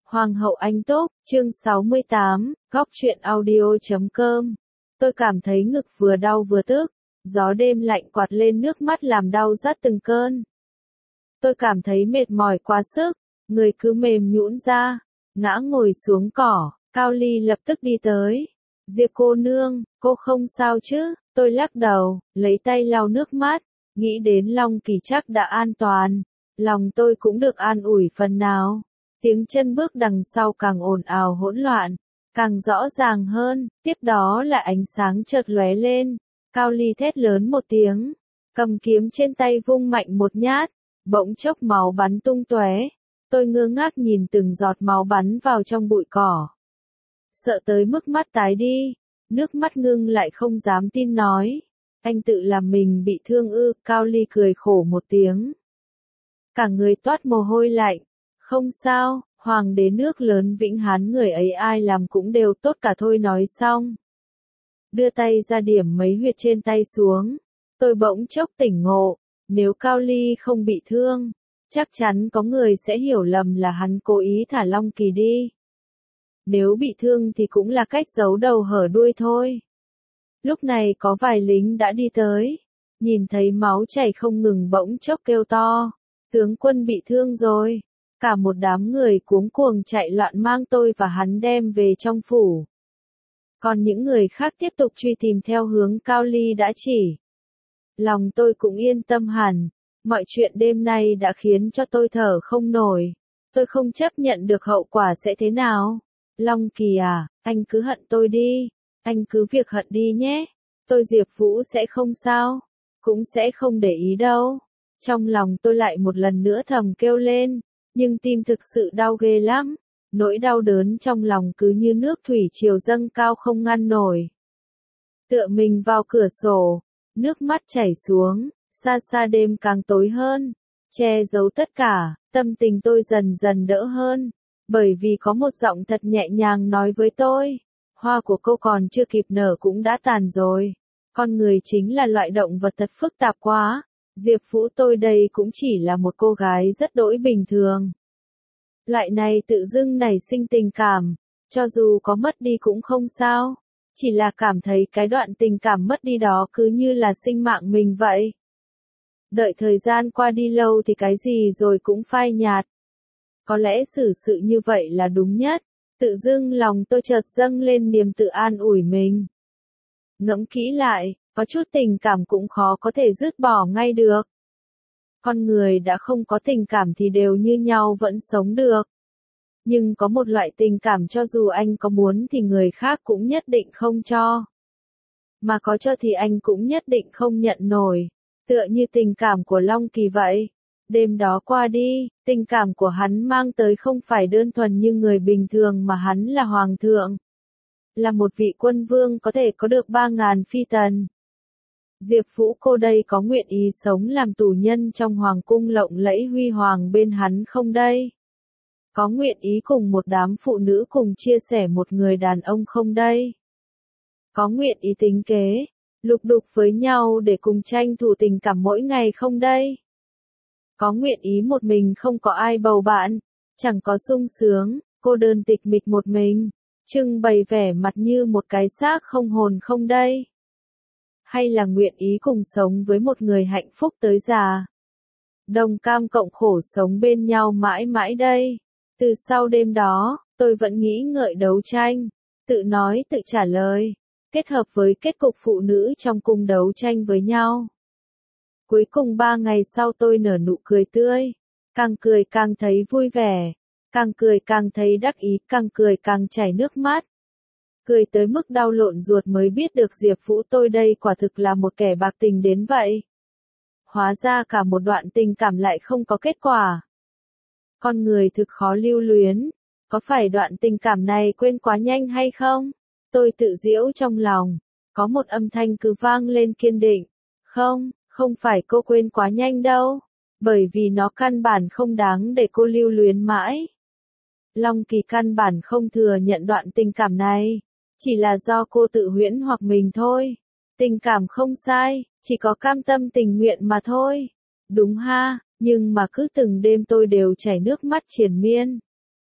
Hoàng hậu Anh Túc, chương 68, góc truyện audio.com. Tôi cảm thấy ngực vừa đau vừa tức, gió đêm lạnh quạt lên nước mắt làm đau rát từng cơn. Tôi cảm thấy mệt mỏi quá sức, người cứ mềm nhũn ra, ngã ngồi xuống cỏ, Cao Ly lập tức đi tới. Diệp cô nương, cô không sao chứ? Tôi lắc đầu, lấy tay lau nước mắt, nghĩ đến Long Kỳ chắc đã an toàn, lòng tôi cũng được an ủi phần nào. Tiếng chân bước đằng sau càng ồn ào hỗn loạn, càng rõ ràng hơn, tiếp đó là ánh sáng chợt lóe lên. Cao Ly thét lớn một tiếng, cầm kiếm trên tay vung mạnh một nhát, bỗng chốc máu bắn tung tóe. Tôi ngơ ngác nhìn từng giọt máu bắn vào trong bụi cỏ. Sợ tới mức mắt tái đi, nước mắt ngưng lại không dám tin nói. Anh tự làm mình bị thương ư? Cao Ly cười khổ một tiếng. Cả người toát mồ hôi lạnh. Không sao, hoàng đế nước lớn Vĩnh Hán người ấy ai làm cũng đều tốt cả thôi nói xong. Đưa tay ra điểm mấy huyệt trên tay xuống. Tôi bỗng chốc tỉnh ngộ, nếu Cao Ly không bị thương, chắc chắn có người sẽ hiểu lầm là hắn cố ý thả Long Kỳ đi. Nếu bị thương thì cũng là cách giấu đầu hở đuôi thôi. Lúc này có vài lính đã đi tới, nhìn thấy máu chảy không ngừng bỗng chốc kêu to, tướng quân bị thương rồi. Cả một đám người cuống cuồng chạy loạn mang tôi và hắn đem về trong phủ. Còn những người khác tiếp tục truy tìm theo hướng Cao Ly đã chỉ. Lòng tôi cũng yên tâm hẳn, mọi chuyện đêm nay đã khiến cho tôi thở không nổi. Tôi không chấp nhận được hậu quả sẽ thế nào. Long Kỳ à, anh cứ hận tôi đi, anh cứ việc hận đi nhé. Tôi Diệp Vũ sẽ không sao, cũng sẽ không để ý đâu. Trong lòng tôi lại một lần nữa thầm kêu lên. Nhưng tim thực sự đau ghê lắm, nỗi đau đớn trong lòng cứ như nước thủy triều dâng cao không ngăn nổi. Tựa mình vào cửa sổ, nước mắt chảy xuống, xa xa đêm càng tối hơn, che giấu tất cả, tâm tình tôi dần dần đỡ hơn, bởi vì có một giọng thật nhẹ nhàng nói với tôi, hoa của cô còn chưa kịp nở cũng đã tàn rồi, con người chính là loại động vật thật phức tạp quá. Diệp Vũ tôi đây cũng chỉ là một cô gái rất đỗi bình thường. Loại này tự dưng nảy sinh tình cảm, cho dù có mất đi cũng không sao, chỉ là cảm thấy cái đoạn tình cảm mất đi đó cứ như là sinh mạng mình vậy. Đợi thời gian qua đi lâu thì cái gì rồi cũng phai nhạt. Có lẽ xử sự như vậy là đúng nhất, tự dưng lòng tôi chợt dâng lên niềm tự an ủi mình. Ngẫm kỹ lại, có chút tình cảm cũng khó có thể dứt bỏ ngay được. Con người đã không có tình cảm thì đều như nhau vẫn sống được. Nhưng có một loại tình cảm cho dù anh có muốn thì người khác cũng nhất định không cho. Mà có cho thì anh cũng nhất định không nhận nổi. Tựa như tình cảm của Long Kỳ vậy. Đêm đó qua đi, tình cảm của hắn mang tới không phải đơn thuần như người bình thường mà hắn là hoàng thượng. Là một vị quân vương có thể có được 3.000 phi tần. Diệp Vũ cô đây có nguyện ý sống làm tù nhân trong hoàng cung lộng lẫy huy hoàng bên hắn không đây? Có nguyện ý cùng một đám phụ nữ cùng chia sẻ một người đàn ông không đây? Có nguyện ý tính kế, lục đục với nhau để cùng tranh thủ tình cảm mỗi ngày không đây? Có nguyện ý một mình không có ai bầu bạn, chẳng có sung sướng, cô đơn tịch mịch một mình, trưng bày vẻ mặt như một cái xác không hồn không đây? Hay là nguyện ý cùng sống với một người hạnh phúc tới già? Đồng cam cộng khổ sống bên nhau mãi mãi đây. Từ sau đêm đó, tôi vẫn nghĩ ngợi đấu tranh, tự nói tự trả lời, kết hợp với kết cục phụ nữ trong cung đấu tranh với nhau. Cuối cùng 3 ngày sau tôi nở nụ cười tươi, càng cười càng thấy vui vẻ, càng cười càng thấy đắc ý, càng cười càng chảy nước mắt. Cười tới mức đau lộn ruột mới biết được Diệp Vũ tôi đây quả thực là một kẻ bạc tình đến vậy. Hóa ra cả một đoạn tình cảm lại không có kết quả. Con người thực khó lưu luyến, có phải đoạn tình cảm này quên quá nhanh hay không? Tôi tự giễu trong lòng, có một âm thanh cứ vang lên kiên định. Không, không phải cô quên quá nhanh đâu, bởi vì nó căn bản không đáng để cô lưu luyến mãi. Long Kỳ căn bản không thừa nhận đoạn tình cảm này. Chỉ là do cô tự huyễn hoặc mình thôi. Tình cảm không sai, chỉ có cam tâm tình nguyện mà thôi. Đúng ha, nhưng mà cứ từng đêm tôi đều chảy nước mắt triền miên.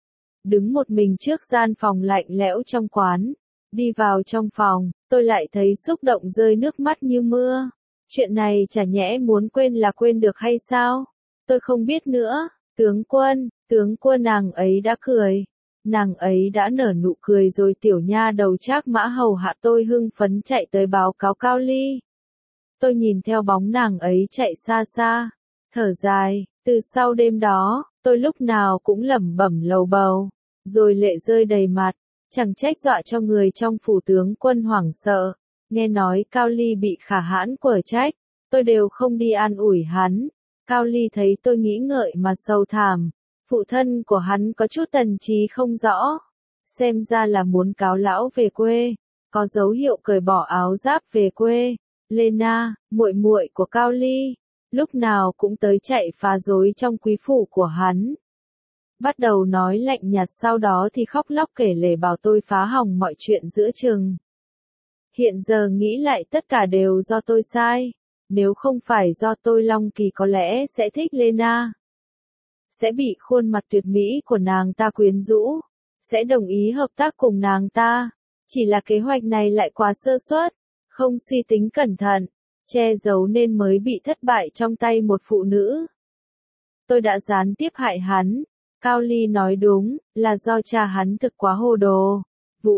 đứng một mình trước gian phòng lạnh lẽo trong quán. Đi vào trong phòng, tôi lại thấy xúc động rơi nước mắt như mưa. Chuyện này chả nhẽ muốn quên là quên được hay sao? Tôi không biết nữa. Tướng quân nàng ấy đã cười. Nàng ấy đã nở nụ cười rồi tiểu nha đầu Trác Mã hầu hạ tôi hưng phấn chạy tới báo cáo Cao Ly. Tôi nhìn theo bóng nàng ấy chạy xa xa, thở dài, từ sau đêm đó, tôi lúc nào cũng lẩm bẩm lầu bầu, rồi lệ rơi đầy mặt, chẳng trách dọa cho người trong phủ tướng quân hoảng sợ, nghe nói Cao Ly bị Khả Hãn quở trách, tôi đều không đi an ủi hắn. Cao Ly thấy tôi nghĩ ngợi mà sầu thảm, phụ thân của hắn có chút tần trí không rõ, xem ra là muốn cáo lão về quê, có dấu hiệu cởi bỏ áo giáp về quê. Lena, muội muội của Cao Ly, lúc nào cũng tới chạy phá rối trong quý phủ của hắn. Bắt đầu nói lạnh nhạt sau đó thì khóc lóc kể lể bảo tôi phá hỏng mọi chuyện giữa chừng. Hiện giờ nghĩ lại tất cả đều do tôi sai, nếu không phải do tôi Long Kỳ có lẽ sẽ thích Lena. Sẽ bị khuôn mặt tuyệt mỹ của nàng ta quyến rũ, sẽ đồng ý hợp tác cùng nàng ta, chỉ là kế hoạch này lại quá sơ suất. Không suy tính cẩn thận, che giấu nên mới bị thất bại trong tay một phụ nữ. Tôi đã gián tiếp hại hắn. Cao Ly nói đúng, là do cha hắn thực quá hồ đồ. Vũ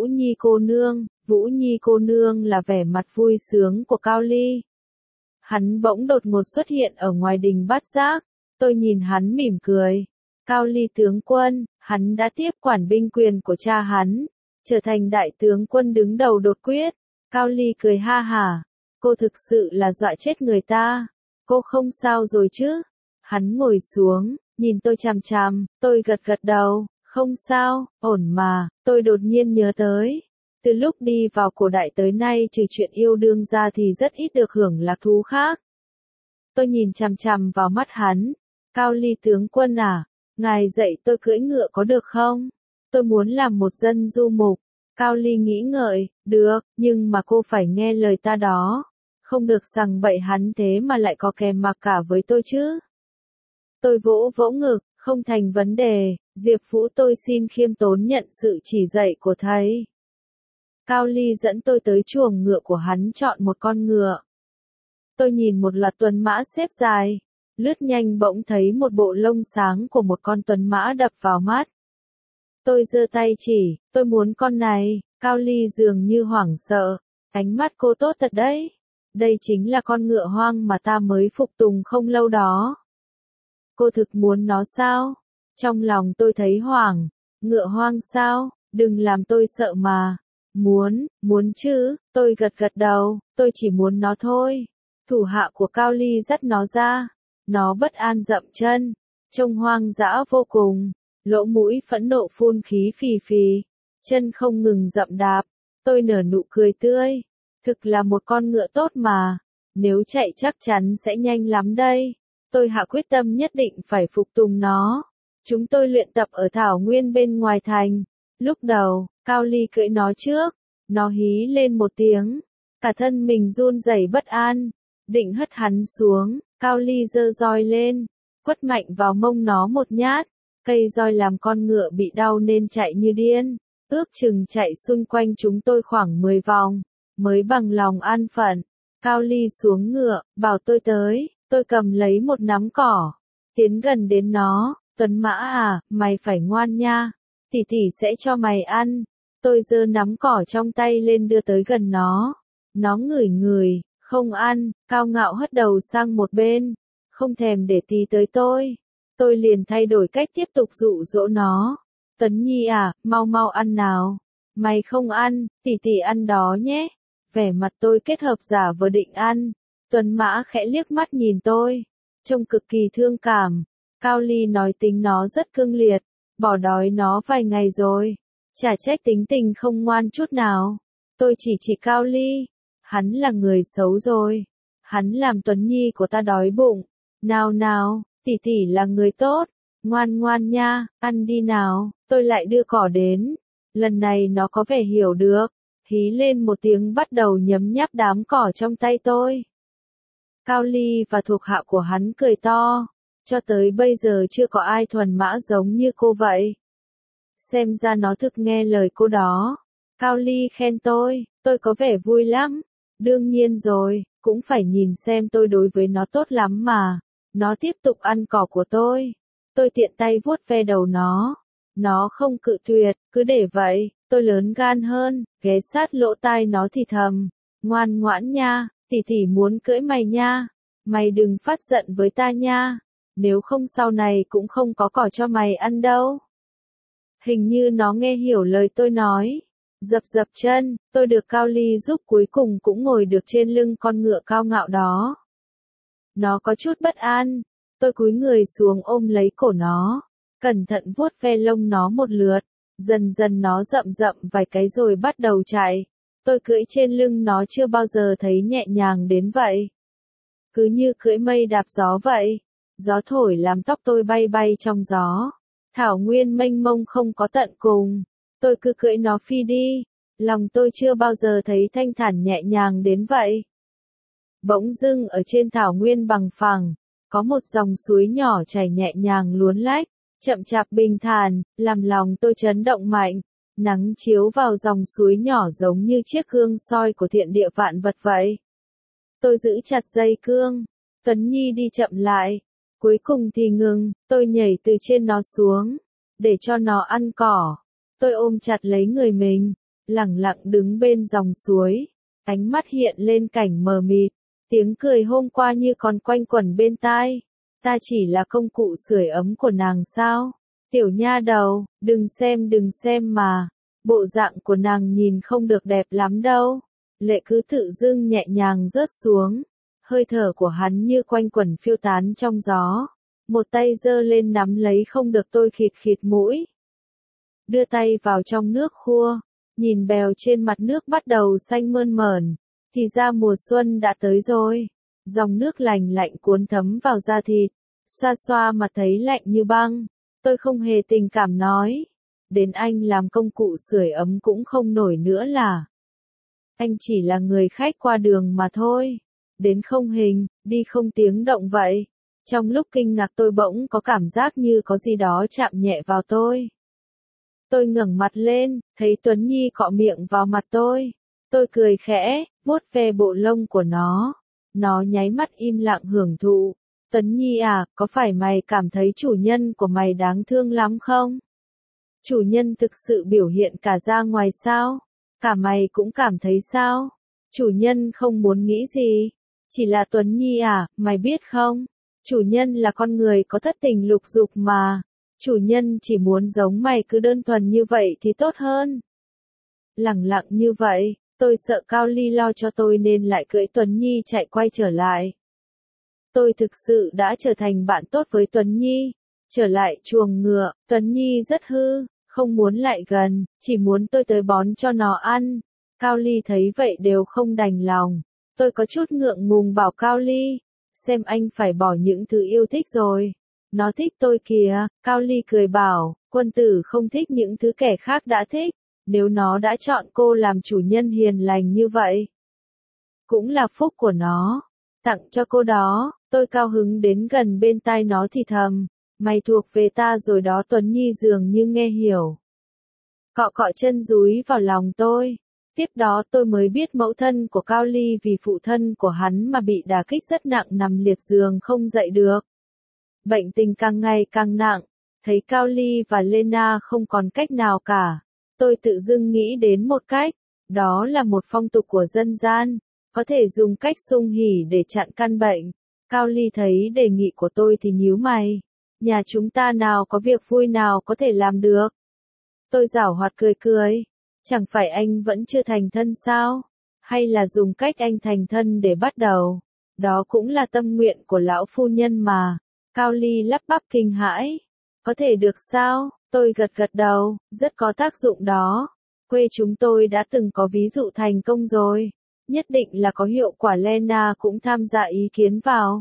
Nhi cô nương là vẻ mặt vui sướng của Cao Ly. Hắn bỗng đột ngột xuất hiện ở ngoài đình Bát Giác. Tôi nhìn hắn mỉm cười. Cao Ly tướng quân, hắn đã tiếp quản binh quyền của cha hắn, trở thành đại tướng quân đứng đầu đột quyết. Cao Ly cười ha hả, cô thực sự là dọa chết người ta, cô không sao rồi chứ? Hắn ngồi xuống, nhìn tôi chằm chằm, tôi gật gật đầu, không sao, ổn mà, tôi đột nhiên nhớ tới. Từ lúc đi vào cổ đại tới nay trừ chuyện yêu đương ra thì rất ít được hưởng lạc thú khác. Tôi nhìn chằm chằm vào mắt hắn, Cao Ly tướng quân à, ngài dạy tôi cưỡi ngựa có được không? Tôi muốn làm một dân du mục. Cao Ly nghĩ ngợi, được, nhưng mà cô phải nghe lời ta đó. Không được rằng bậy hắn thế mà lại có kèm mặc cả với tôi chứ. Tôi vỗ vỗ ngực, không thành vấn đề, Diệp Vũ tôi xin khiêm tốn nhận sự chỉ dạy của thầy. Cao Ly dẫn tôi tới chuồng ngựa của hắn chọn một con ngựa. Tôi nhìn một loạt tuấn mã xếp dài, lướt nhanh bỗng thấy một bộ lông sáng của một con tuấn mã đập vào mắt. Tôi giơ tay chỉ, tôi muốn con này. Cao Ly dường như hoảng sợ, ánh mắt cô tốt thật đấy. Đây chính là con ngựa hoang mà ta mới phục tùng không lâu đó. Cô thực muốn nó sao? Trong lòng tôi thấy hoảng, ngựa hoang sao? Đừng làm tôi sợ mà. Muốn chứ, tôi gật gật đầu, tôi chỉ muốn nó thôi. Thủ hạ của Cao Ly dắt nó ra, nó bất an dậm chân, trông hoang dã vô cùng. Lỗ mũi phẫn nộ phun khí phì phì, chân không ngừng dậm đạp, tôi nở nụ cười tươi, thực là một con ngựa tốt mà, nếu chạy chắc chắn sẽ nhanh lắm đây, tôi hạ quyết tâm nhất định phải phục tùng nó. Chúng tôi luyện tập ở thảo nguyên bên ngoài thành, lúc đầu, Cao Ly cưỡi nó trước, nó hí lên một tiếng, cả thân mình run rẩy bất an, định hất hắn xuống, Cao Ly giơ roi lên, quất mạnh vào mông nó một nhát. Cây roi làm con ngựa bị đau nên chạy như điên, ước chừng chạy xung quanh chúng tôi khoảng 10 vòng, mới bằng lòng an phận. Cao Ly xuống ngựa, bảo tôi tới, tôi cầm lấy một nắm cỏ, tiến gần đến nó, Tuấn Mã à, mày phải ngoan nha, tỷ tỷ sẽ cho mày ăn. Tôi giơ nắm cỏ trong tay lên đưa tới gần nó ngửi ngửi, không ăn, cao ngạo hất đầu sang một bên, không thèm để tí tới tôi. Tôi liền thay đổi cách tiếp tục dụ dỗ nó. Tuấn Nhi à, mau mau ăn nào. Mày không ăn, tỷ tỷ ăn đó nhé. Vẻ mặt tôi kết hợp giả vờ định ăn. Tuấn Mã khẽ liếc mắt nhìn tôi, trông cực kỳ thương cảm. Cao Ly nói tính nó rất cương liệt, bỏ đói nó vài ngày rồi. Chả trách tính tình không ngoan chút nào. Tôi chỉ Cao Ly. Hắn là người xấu rồi. Hắn làm Tuấn Nhi của ta đói bụng. Nào. Tỷ tỷ là người tốt, ngoan ngoan nha, ăn đi nào, tôi lại đưa cỏ đến. Lần này nó có vẻ hiểu được, hí lên một tiếng bắt đầu nhấm nháp đám cỏ trong tay tôi. Cao Ly và thuộc hạ của hắn cười to, cho tới bây giờ chưa có ai thuần mã giống như cô vậy. Xem ra nó thực nghe lời cô đó. Cao Ly khen tôi có vẻ vui lắm. Đương nhiên rồi, cũng phải nhìn xem tôi đối với nó tốt lắm mà. Nó tiếp tục ăn cỏ của tôi. Tôi tiện tay vuốt ve đầu nó. Nó không cự tuyệt, cứ để vậy. Tôi lớn gan hơn, ghé sát lỗ tai nó thì thầm. Ngoan ngoãn nha, tỷ tỷ muốn cưỡi mày nha. Mày đừng phát giận với ta nha. Nếu không sau này cũng không có cỏ cho mày ăn đâu. Hình như nó nghe hiểu lời tôi nói. Dập dập chân, tôi được Cao Ly giúp cuối cùng cũng ngồi được trên lưng con ngựa cao ngạo đó. Nó có chút bất an. Tôi cúi người xuống ôm lấy cổ nó. Cẩn thận vuốt ve lông nó một lượt. Dần dần nó rậm rậm vài cái rồi bắt đầu chạy. Tôi cưỡi trên lưng nó chưa bao giờ thấy nhẹ nhàng đến vậy. Cứ như cưỡi mây đạp gió vậy. Gió thổi làm tóc tôi bay bay trong gió. Thảo nguyên mênh mông không có tận cùng. Tôi cứ cưỡi nó phi đi. Lòng tôi chưa bao giờ thấy thanh thản nhẹ nhàng đến vậy. Bỗng dưng ở trên thảo nguyên bằng phẳng, có một dòng suối nhỏ chảy nhẹ nhàng luốn lách, chậm chạp bình thản, làm lòng tôi chấn động mạnh. Nắng chiếu vào dòng suối nhỏ giống như chiếc gương soi của thiện địa vạn vật vậy. Tôi giữ chặt dây cương. Tuấn Nhi đi chậm lại. Cuối cùng thì ngừng, tôi nhảy từ trên nó xuống, để cho nó ăn cỏ. Tôi ôm chặt lấy người mình, lẳng lặng đứng bên dòng suối, ánh mắt hiện lên cảnh mờ mịt, tiếng cười hôm qua như còn quanh quẩn bên tai. Ta chỉ là công cụ sưởi ấm của nàng sao? Tiểu nha đầu, đừng xem mà, bộ dạng của nàng nhìn không được đẹp lắm đâu. Lệ cứ tự dưng nhẹ nhàng rớt xuống, hơi thở của hắn như quanh quẩn phiêu tán trong gió. Một tay giơ lên nắm lấy không được tôi khịt khịt mũi. Đưa tay vào trong nước khua, nhìn bèo trên mặt nước bắt đầu xanh mơn mởn, thì ra mùa xuân đã tới rồi. Dòng nước lành lạnh cuốn thấm vào da thịt, xoa xoa mặt thấy lạnh như băng. Tôi không hề tình cảm nói, đến anh làm công cụ sưởi ấm cũng không nổi nữa là. Anh chỉ là người khách qua đường mà thôi. Đến không hình, đi không tiếng động vậy. Trong lúc kinh ngạc tôi bỗng có cảm giác như có gì đó chạm nhẹ vào tôi. Tôi ngẩng mặt lên, thấy Tuấn Nhi cọ miệng vào mặt tôi. Tôi cười khẽ, vuốt ve bộ lông của nó. Nó nháy mắt im lặng hưởng thụ. Tuấn Nhi à, có phải mày cảm thấy chủ nhân của mày đáng thương lắm không? Chủ nhân thực sự biểu hiện cả ra ngoài sao? Cả mày cũng cảm thấy sao? Chủ nhân không muốn nghĩ gì. Chỉ là Tuấn Nhi à, mày biết không? Chủ nhân là con người có thất tình lục dục mà. Chủ nhân chỉ muốn giống mày cứ đơn thuần như vậy thì tốt hơn. Lẳng lặng như vậy, tôi sợ Cao Ly lo cho tôi nên lại cưỡi Tuấn Nhi chạy quay trở lại. Tôi thực sự đã trở thành bạn tốt với Tuấn Nhi. Trở lại chuồng ngựa, Tuấn Nhi rất hư, không muốn lại gần, chỉ muốn tôi tới bón cho nó ăn. Cao Ly thấy vậy đều không đành lòng. Tôi có chút ngượng ngùng bảo Cao Ly, xem anh phải bỏ những thứ yêu thích rồi. Nó thích tôi kìa. Cao Ly cười bảo, quân tử không thích những thứ kẻ khác đã thích. Nếu nó đã chọn cô làm chủ nhân hiền lành như vậy, cũng là phúc của nó. Tặng cho cô đó. Tôi cao hứng đến gần bên tai nó thì thầm, mày thuộc về ta rồi đó. Tuấn Nhi dường như nghe hiểu, cọ cọ chân dúi vào lòng tôi. Tiếp đó tôi mới biết mẫu thân của Cao Ly vì phụ thân của hắn mà bị đả kích rất nặng, nằm liệt giường không dậy được. Bệnh tình càng ngày càng nặng, thấy Cao Ly và Lena không còn cách nào cả. Tôi tự dưng nghĩ đến một cách, đó là một phong tục của dân gian, có thể dùng cách xung hỉ để chặn căn bệnh. Cao Ly thấy đề nghị của tôi thì nhíu mày. Nhà chúng ta nào có việc vui nào có thể làm được. Tôi giảo hoạt cười cười. Chẳng phải anh vẫn chưa thành thân sao? Hay là dùng cách anh thành thân để bắt đầu? Đó cũng là tâm nguyện của lão phu nhân mà. Cao Ly lắp bắp kinh hãi. Có thể được sao? Tôi gật gật đầu, rất có tác dụng đó. Quê chúng tôi đã từng có ví dụ thành công rồi. Nhất định là có hiệu quả. Lena cũng tham gia ý kiến vào.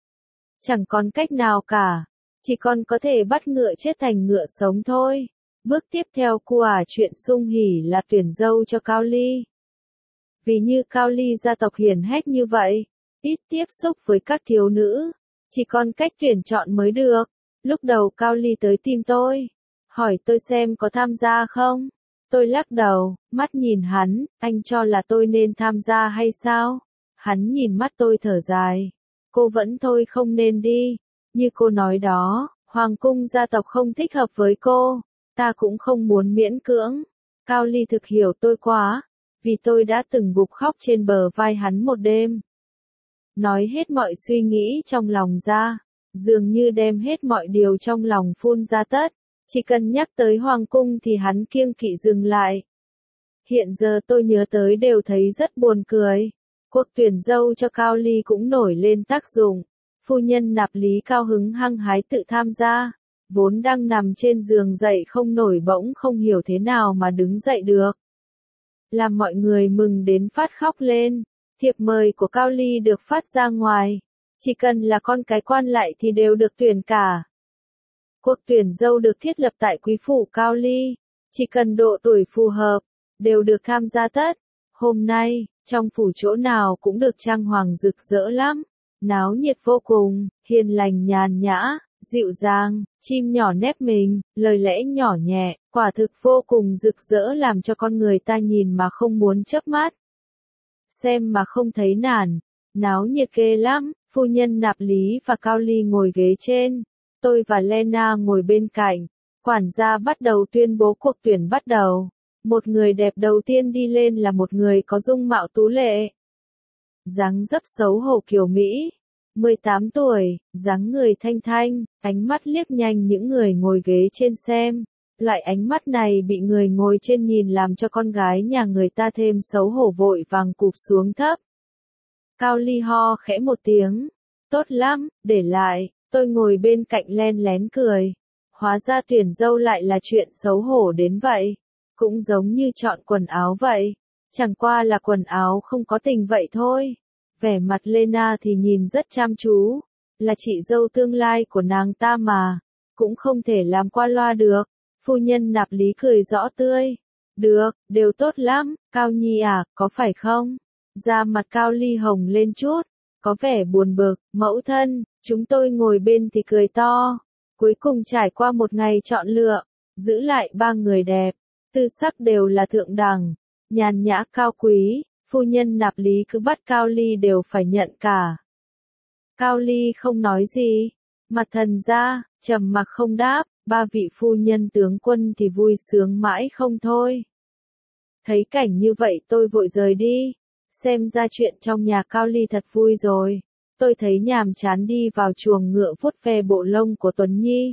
Chẳng còn cách nào cả. Chỉ còn có thể bắt ngựa chết thành ngựa sống thôi. Bước tiếp theo của chuyện sung hỉ là tuyển dâu cho Cao Ly. Vì như Cao Ly gia tộc hiển hách như vậy, ít tiếp xúc với các thiếu nữ, chỉ còn cách tuyển chọn mới được. Lúc đầu Cao Ly tới tìm tôi, hỏi tôi xem có tham gia không. Tôi lắc đầu, mắt nhìn hắn, anh cho là tôi nên tham gia hay sao? Hắn nhìn mắt tôi thở dài. Cô vẫn thôi không nên đi. Như cô nói đó, hoàng cung gia tộc không thích hợp với cô. Ta cũng không muốn miễn cưỡng. Cao Ly thực hiểu tôi quá. Vì tôi đã từng gục khóc trên bờ vai hắn một đêm. Nói hết mọi suy nghĩ trong lòng ra. Dường như đem hết mọi điều trong lòng phun ra tất. Chỉ cần nhắc tới hoàng cung thì hắn kiêng kỵ dừng lại. Hiện giờ tôi nhớ tới đều thấy rất buồn cười. Cuộc tuyển dâu cho Cao Ly cũng nổi lên tác dụng. Phu nhân Nạp Lý cao hứng hăng hái tự tham gia. Vốn đang nằm trên giường dậy không nổi bỗng không hiểu thế nào mà đứng dậy được. Làm mọi người mừng đến phát khóc lên. Thiệp mời của Cao Ly được phát ra ngoài. Chỉ cần là con cái quan lại thì đều được tuyển cả. Cuộc tuyển dâu được thiết lập tại quý phủ Cao Ly. Chỉ cần độ tuổi phù hợp, đều được tham gia tất. Hôm nay, trong phủ chỗ nào cũng được trang hoàng rực rỡ lắm. Náo nhiệt vô cùng, hiền lành nhàn nhã, dịu dàng, chim nhỏ nép mình, lời lẽ nhỏ nhẹ, quả thực vô cùng rực rỡ làm cho con người ta nhìn mà không muốn chớp mắt. Xem mà không thấy nản, náo nhiệt ghê lắm, phu nhân Nạp Lý và Cao Ly ngồi ghế trên, tôi và Lena ngồi bên cạnh, quản gia bắt đầu tuyên bố cuộc tuyển bắt đầu. Một người đẹp đầu tiên đi lên là một người có dung mạo tú lệ. Dáng dấp xấu hổ kiều Mỹ, 18 tuổi, dáng người thanh thanh, ánh mắt liếc nhanh những người ngồi ghế trên xem. Loại ánh mắt này bị người ngồi trên nhìn làm cho con gái nhà người ta thêm xấu hổ vội vàng cụp xuống thấp. Cao Ly ho khẽ một tiếng. Tốt lắm, để lại, tôi ngồi bên cạnh len lén cười. Hóa ra tuyển dâu lại là chuyện xấu hổ đến vậy. Cũng giống như chọn quần áo vậy. Chẳng qua là quần áo không có tình vậy thôi. Vẻ mặt Lena thì nhìn rất chăm chú. Là chị dâu tương lai của nàng ta mà. Cũng không thể làm qua loa được. Phu nhân Nạp Lý cười rõ tươi. Được, đều tốt lắm, Cao Nhi à, có phải không? Da mặt Cao Ly hồng lên chút. Có vẻ buồn bực, mẫu thân, chúng tôi ngồi bên thì cười to. Cuối cùng trải qua một ngày chọn lựa. Giữ lại 3 người đẹp. Tư sắc đều là thượng đẳng, nhàn nhã cao quý, phu nhân Nạp Lý cứ bắt Cao Ly đều phải nhận cả. Cao Ly không nói gì, mặt thần ra, trầm mặc không đáp, 3 vị phu nhân tướng quân thì vui sướng mãi không thôi. Thấy cảnh như vậy tôi vội rời đi, xem ra chuyện trong nhà Cao Ly thật vui rồi. Tôi thấy nhàm chán đi vào chuồng ngựa vuốt ve bộ lông của Tuấn Nhi.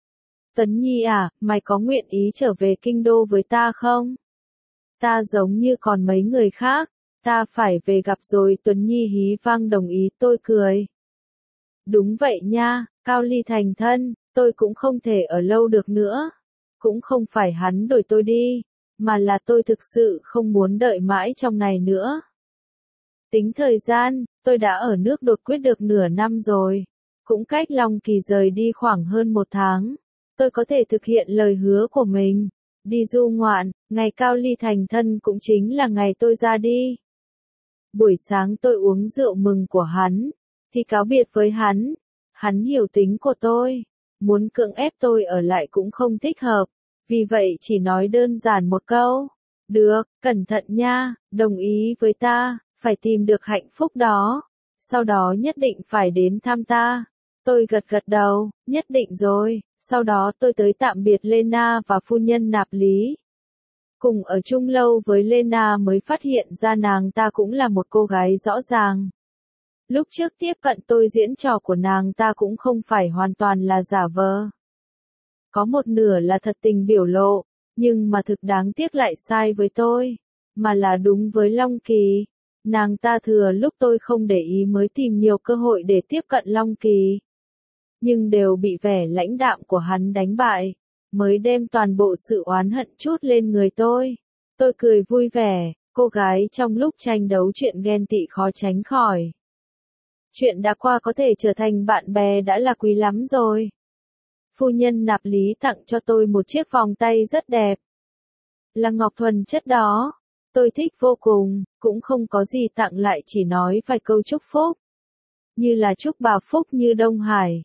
Tuấn Nhi à, mày có nguyện ý trở về kinh đô với ta không? Ta giống như còn mấy người khác, ta phải về gặp rồi. Tuấn Nhi hí vang đồng ý. Tôi cười. Đúng vậy nha, Cao Ly thành thân, tôi cũng không thể ở lâu được nữa. Cũng không phải hắn đuổi tôi đi, mà là tôi thực sự không muốn đợi mãi trong này nữa. Tính thời gian, tôi đã ở nước đột quyết được nửa năm rồi, cũng cách Long Kỳ rời đi khoảng hơn 1 tháng. Tôi có thể thực hiện lời hứa của mình, đi du ngoạn, ngày Cao Ly thành thân cũng chính là ngày tôi ra đi. Buổi sáng tôi uống rượu mừng của hắn, thì cáo biệt với hắn. Hắn hiểu tính của tôi, muốn cưỡng ép tôi ở lại cũng không thích hợp, vì vậy chỉ nói đơn giản một câu. Được, cẩn thận nha, đồng ý với ta, phải tìm được hạnh phúc đó. Sau đó nhất định phải đến thăm ta. Tôi gật gật đầu, nhất định rồi. Sau đó tôi tới tạm biệt Lena và phu nhân Nạp Lý. Cùng ở chung lâu với Lena mới phát hiện ra nàng ta cũng là một cô gái rõ ràng. Lúc trước tiếp cận tôi diễn trò của nàng ta cũng không phải hoàn toàn là giả vờ. Có một nửa là thật tình biểu lộ, nhưng mà thực đáng tiếc lại sai với tôi, mà là đúng với Long Kỳ. Nàng ta thừa lúc tôi không để ý mới tìm nhiều cơ hội để tiếp cận Long Kỳ. Nhưng đều bị vẻ lãnh đạm của hắn đánh bại, mới đem toàn bộ sự oán hận chút lên người tôi. Tôi cười vui vẻ, cô gái trong lúc tranh đấu chuyện ghen tị khó tránh khỏi. Chuyện đã qua có thể trở thành bạn bè đã là quý lắm rồi. Phu nhân Nạp Lý tặng cho tôi một chiếc vòng tay rất đẹp. Là ngọc thuần chất đó. Tôi thích vô cùng, cũng không có gì tặng lại chỉ nói vài câu chúc phúc. Như là chúc bà phúc như Đông Hải.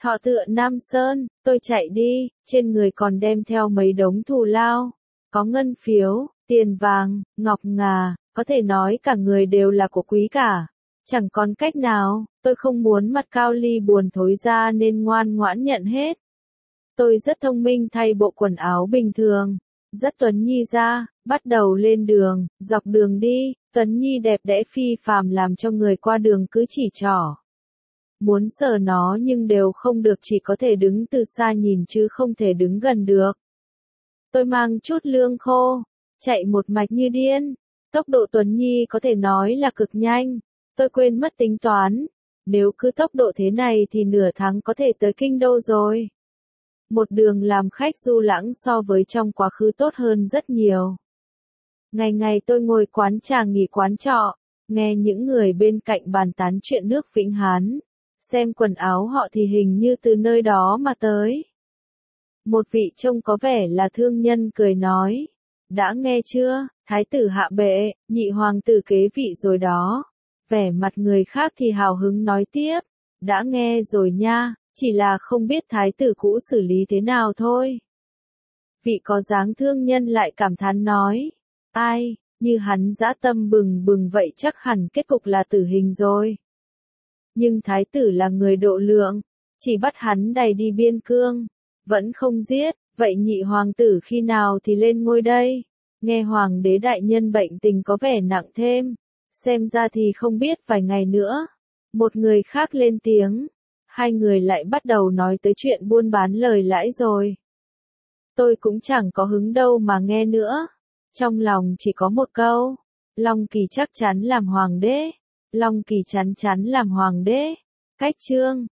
Thọ tựa Nam Sơn, tôi chạy đi, trên người còn đem theo mấy đống thù lao, có ngân phiếu, tiền vàng, ngọc ngà, có thể nói cả người đều là của quý cả. Chẳng còn cách nào, tôi không muốn mặt Cao Ly buồn thối ra nên ngoan ngoãn nhận hết. Tôi rất thông minh thay bộ quần áo bình thường, dắt Tuấn Nhi ra, bắt đầu lên đường, dọc đường đi, Tuấn Nhi đẹp đẽ phi phàm làm cho người qua đường cứ chỉ trỏ. Muốn sờ nó nhưng đều không được, chỉ có thể đứng từ xa nhìn chứ không thể đứng gần được. Tôi mang chút lương khô, chạy một mạch như điên. Tốc độ Tuấn Nhi có thể nói là cực nhanh. Tôi quên mất tính toán. Nếu cứ tốc độ thế này thì nửa tháng có thể tới Kinh Đô rồi. Một đường làm khách du lãng so với trong quá khứ tốt hơn rất nhiều. Ngày ngày tôi ngồi quán trà nghỉ quán trọ, nghe những người bên cạnh bàn tán chuyện nước Vĩnh Hán. Xem quần áo họ thì hình như từ nơi đó mà tới. Một vị trông có vẻ là thương nhân cười nói. Đã nghe chưa, thái tử hạ bệ, nhị hoàng tử kế vị rồi đó. Vẻ mặt người khác thì hào hứng nói tiếp. Đã nghe rồi nha, chỉ là không biết thái tử cũ xử lý thế nào thôi. Vị có dáng thương nhân lại cảm thán nói. Ai, như hắn dã tâm bừng bừng vậy chắc hẳn kết cục là tử hình rồi. Nhưng thái tử là người độ lượng, chỉ bắt hắn đày đi biên cương, vẫn không giết, vậy nhị hoàng tử khi nào thì lên ngôi đây? Nghe hoàng đế đại nhân bệnh tình có vẻ nặng thêm, xem ra thì không biết vài ngày nữa. Một người khác lên tiếng, hai người lại bắt đầu nói tới chuyện buôn bán lời lãi rồi. Tôi cũng chẳng có hứng đâu mà nghe nữa, trong lòng chỉ có một câu, Long Kỳ chắc chắn làm hoàng đế. Long Kỳ chắn chắn làm hoàng đế. Cách chương